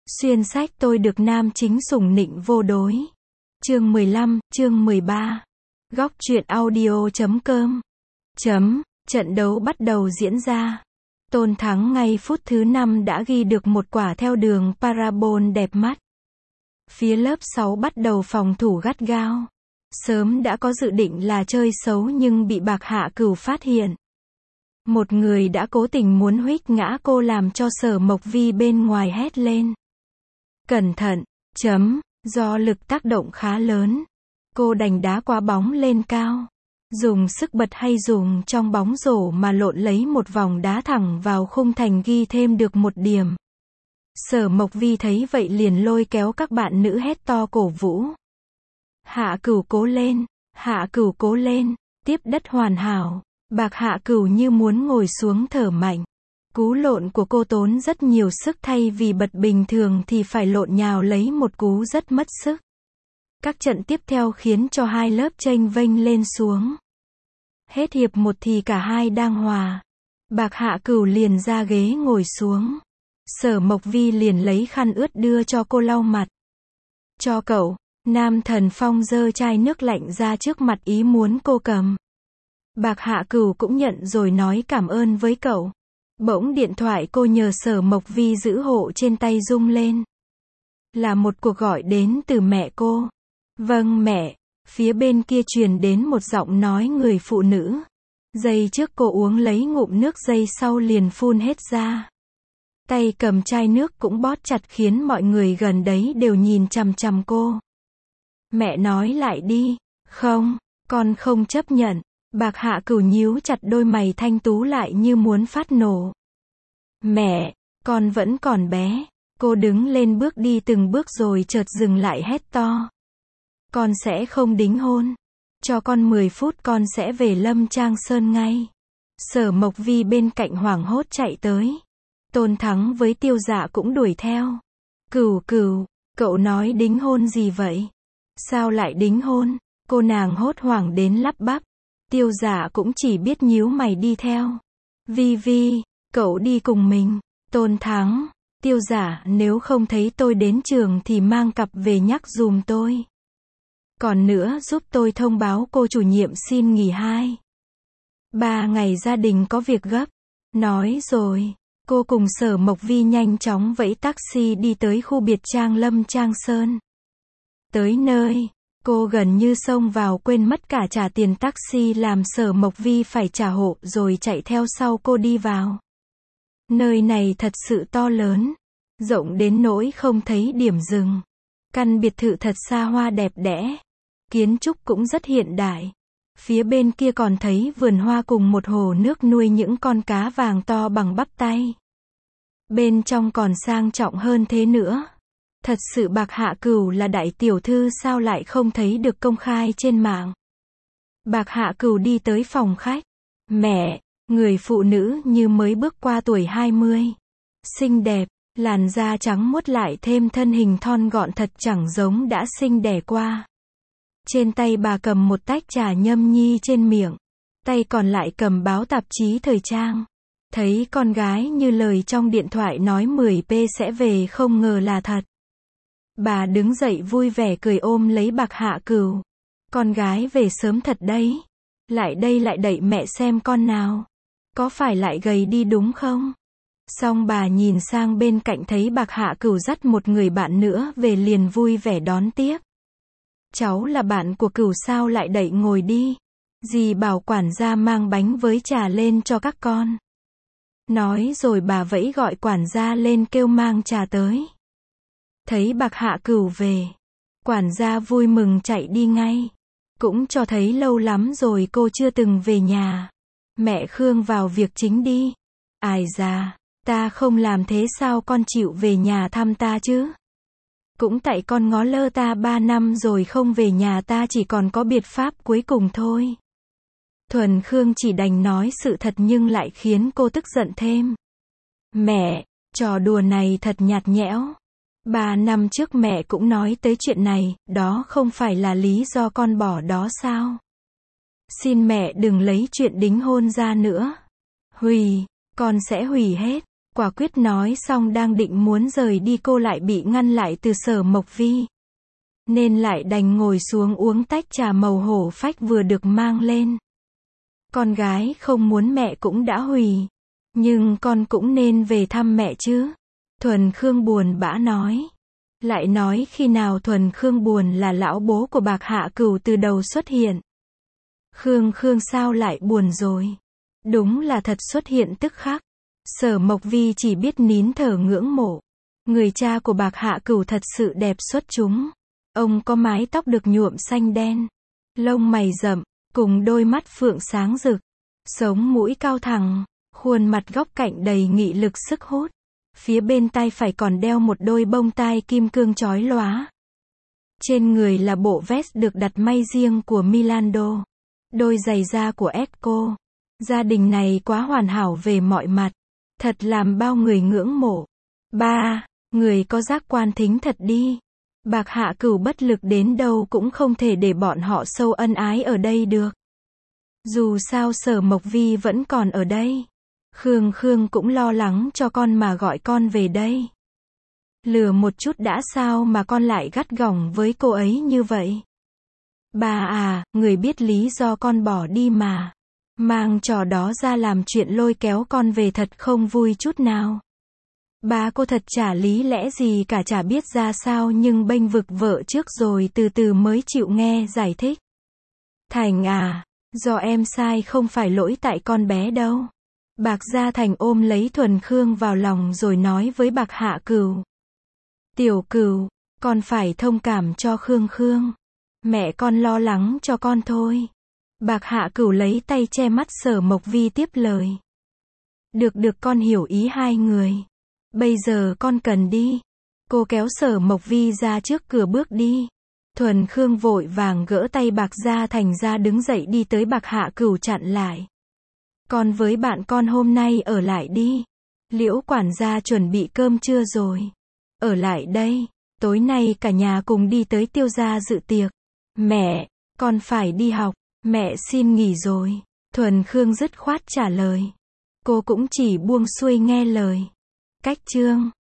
Xuyên sách tôi được nam chính sủng nịnh vô đối. Chương 15, chương 13. Góc truyện audio.com. Trận đấu bắt đầu diễn ra. Tôn Thắng ngay phút thứ 5 đã ghi được một quả theo đường parabol đẹp mắt. Phía lớp 6 bắt đầu phòng thủ gắt gao. Sớm đã có dự định là chơi xấu nhưng bị Bạc Hạ Cửu phát hiện. Một người đã cố tình muốn huých ngã cô làm cho Sở Mộc Vi bên ngoài hét lên. Cẩn thận, do lực tác động khá lớn. Cô đành đá quả bóng lên cao. Dùng sức bật hay dùng trong bóng rổ mà lộn lấy một vòng đá thẳng vào khung thành ghi thêm được một điểm. Sở Mộc Vi thấy vậy liền lôi kéo các bạn nữ hét to cổ vũ. Hạ Cửu cố lên, Hạ Cửu cố lên, tiếp đất hoàn hảo. Bạc Hạ Cửu như muốn ngồi xuống thở mạnh. Cú lộn của cô tốn rất nhiều sức thay vì bật bình thường thì phải lộn nhào lấy một cú rất mất sức. Các trận tiếp theo khiến cho hai lớp chênh vênh lên xuống. Hết hiệp 1 thì cả hai đang hòa. Bạc Hạ Cửu liền ra ghế ngồi xuống. Sở Mộc Vi liền lấy khăn ướt đưa cho cô lau mặt. Cho cậu. Nam Thần Phong giơ chai nước lạnh ra trước mặt ý muốn cô cầm. Bạc Hạ Cửu cũng nhận rồi nói cảm ơn với cậu. Bỗng điện thoại cô nhờ Sở Mộc Vi giữ hộ trên tay rung lên. Là một cuộc gọi đến từ mẹ cô. Vâng mẹ. Phía bên kia truyền đến một giọng nói người phụ nữ. Giây trước cô uống lấy ngụm nước, giây sau liền phun hết ra. Tay cầm chai nước cũng bóp chặt khiến mọi người gần đấy đều nhìn chằm chằm cô. Mẹ nói lại đi. Không, con không chấp nhận. Bạc Hạ Cửu nhíu chặt đôi mày thanh tú lại như muốn phát nổ. Mẹ, con vẫn còn bé. Cô đứng lên bước đi từng bước rồi chợt dừng lại hét to. Con sẽ không đính hôn. Cho con 10 phút con sẽ về Lâm Trang Sơn ngay. Sở Mộc Vi bên cạnh hoảng hốt chạy tới. Tôn Thắng với Tiêu Dạ cũng đuổi theo. Cửu, cậu nói đính hôn gì vậy? Sao lại đính hôn? Cô nàng hốt hoảng đến lắp bắp. Tiêu Dạ cũng chỉ biết nhíu mày đi theo. Vi, cậu đi cùng mình. Tôn Thắng, Tiêu Dạ, nếu không thấy tôi đến trường thì mang cặp về nhắc dùm tôi. Còn nữa giúp tôi thông báo cô chủ nhiệm xin nghỉ 2-3 ngày, gia đình có việc gấp. Nói rồi, cô cùng Sở Mộc Vi nhanh chóng vẫy taxi đi tới khu biệt trang Lâm Trang Sơn. Tới nơi, cô gần như xông vào quên mất cả trả tiền taxi làm Sở Mộc Vi phải trả hộ rồi chạy theo sau cô đi vào. Nơi này thật sự to lớn, rộng đến nỗi không thấy điểm dừng. Căn biệt thự thật xa hoa đẹp đẽ, kiến trúc cũng rất hiện đại. Phía bên kia còn thấy vườn hoa cùng một hồ nước nuôi những con cá vàng to bằng bắp tay. Bên trong còn sang trọng hơn thế nữa. Thật sự Bạc Hạ Cửu là đại tiểu thư sao lại không thấy được công khai trên mạng. Bạc Hạ Cửu đi tới phòng khách. Mẹ, người phụ nữ như mới bước qua tuổi 20. Xinh đẹp, làn da trắng muốt lại thêm thân hình thon gọn thật chẳng giống đã sinh đẻ qua. Trên tay bà cầm một tách trà nhâm nhi trên miệng. Tay còn lại cầm báo tạp chí thời trang. Thấy con gái như lời trong điện thoại nói 10p sẽ về không ngờ là thật. Bà đứng dậy vui vẻ cười ôm lấy Bạc Hạ Cửu. Con gái về sớm thật đấy. Lại đây lại đẩy mẹ xem con nào. Có phải lại gầy đi đúng không? Xong bà nhìn sang bên cạnh thấy Bạc Hạ Cửu dắt một người bạn nữa về liền vui vẻ đón tiếp. Cháu là bạn của Cửu sao lại đẩy ngồi đi. Dì bảo quản gia mang bánh với trà lên cho các con. Nói rồi bà vẫy gọi quản gia lên kêu mang trà tới. Thấy Bạc Hạ Cửu về, quản gia vui mừng chạy đi ngay. Cũng cho thấy lâu lắm rồi cô chưa từng về nhà. Mẹ Khương vào việc chính đi. Ai da, ta không làm thế sao con chịu về nhà thăm ta chứ? Cũng tại con ngó lơ ta 3 năm rồi không về nhà, ta chỉ còn có biện pháp cuối cùng thôi. Thuần Khương chỉ đành nói sự thật nhưng lại khiến cô tức giận thêm. Mẹ, trò đùa này thật nhạt nhẽo. 3 năm trước mẹ cũng nói tới chuyện này, đó không phải là lý do con bỏ đó sao? Xin mẹ đừng lấy chuyện đính hôn ra nữa. Hủy, con sẽ hủy hết. Quả quyết nói xong đang định muốn rời đi cô lại bị ngăn lại từ Sở Mộc Vi. Nên lại đành ngồi xuống uống tách trà màu hổ phách vừa được mang lên. Con gái không muốn mẹ cũng đã hủy. Nhưng con cũng nên về thăm mẹ chứ. Thuần Khương buồn bã nói. Lại nói khi nào Thuần Khương buồn là lão bố của Bạc Hạ Cửu từ đầu xuất hiện. Khương sao lại buồn rồi. Đúng là thật xuất hiện tức khắc. Sở Mộc Vi chỉ biết nín thở ngưỡng mộ. Người cha của Bạc Hạ Cửu thật sự đẹp xuất chúng. Ông có mái tóc được nhuộm xanh đen. Lông mày rậm, cùng đôi mắt phượng sáng rực. Sống mũi cao thẳng, khuôn mặt góc cạnh đầy nghị lực sức hút. Phía bên tay phải còn đeo một đôi bông tai kim cương chói lóa. Trên người là bộ vest được đặt may riêng của Milando. Đôi giày da của Ecco. Gia đình này quá hoàn hảo về mọi mặt. Thật làm bao người ngưỡng mộ. Ba, người có giác quan thính thật đi. Bạc Hạ Cửu bất lực đến đâu cũng không thể để bọn họ sâu ân ái ở đây được. Dù sao Sở Mộc Vi vẫn còn ở đây. Khương cũng lo lắng cho con mà gọi con về đây. Lừa một chút đã sao mà con lại gắt gỏng với cô ấy như vậy? Bà à, người biết lý do con bỏ đi mà. Mang trò đó ra làm chuyện lôi kéo con về thật không vui chút nào. Bà cô thật chả lý lẽ gì cả, chả biết ra sao nhưng bênh vực vợ trước rồi từ từ mới chịu nghe giải thích. Thành à, do em sai không phải lỗi tại con bé đâu. Bạc Gia Thành ôm lấy Thuần Khương vào lòng rồi nói với Bạc Hạ Cửu. Tiểu Cửu, con phải thông cảm cho Khương. Mẹ con lo lắng cho con thôi. Bạc Hạ Cửu lấy tay che mắt Sở Mộc Vi tiếp lời. Được con hiểu ý hai người. Bây giờ con cần đi. Cô kéo Sở Mộc Vi ra trước cửa bước đi. Thuần Khương vội vàng gỡ tay Bạc Gia Thành ra đứng dậy đi tới Bạc Hạ Cửu chặn lại. Con với bạn con hôm nay ở lại đi. Liễu quản gia chuẩn bị cơm trưa rồi. Ở lại đây. Tối nay cả nhà cùng đi tới Tiêu gia dự tiệc. Mẹ, con phải đi học. Mẹ xin nghỉ rồi. Thuần Khương dứt khoát trả lời. Cô cũng chỉ buông xuôi nghe lời. Cách chương